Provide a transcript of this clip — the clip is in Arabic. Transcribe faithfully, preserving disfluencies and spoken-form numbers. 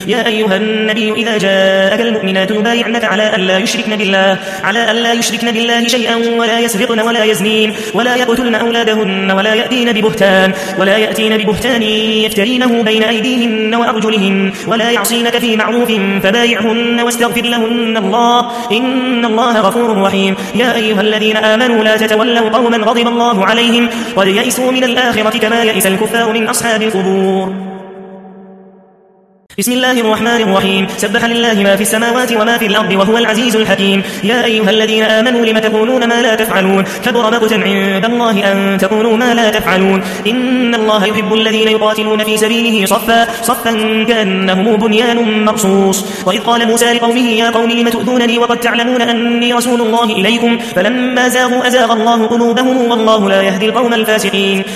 يا أيها النبي إذا جاءك المؤمنات يبايعنك على ألا يشركن بالله على ألا يشركن بالله شيئا ولا يسرقن ولا يزنين ولا يقتلن أولادهن ولا يأتين ببهتان ولا يأتين ببهتان يفترينه بين أيديهن وأرجلهن ولا يعصينك في معروف فبايعهن واستغفر لهن الله إن الله غفور رحيم. يا أيها الذين آمنوا لا تتولوا قوما غضب الله عليهم قد يئسوا من الآخرة كما يئس الكفار من أصحاب القبور. بسم الله الرحمن الرحيم. سبح لله ما في السماوات وما في الأرض وهو العزيز الحكيم. يا أيها الذين آمنوا لم تقولون ما لا تفعلون كبر مقتا عند الله أن تقولوا ما لا تفعلون. إن الله يحب الذين يقاتلون في سبيله صفا صفا كأنهم بنيان مرصوص. وإذ قال موسى لقومه يا قوم لم تؤذونني وقد تعلمون أني رسول الله إليكم فلما زاغوا أزاغ الله قلوبهم والله لا يهدي القوم الفاسقين.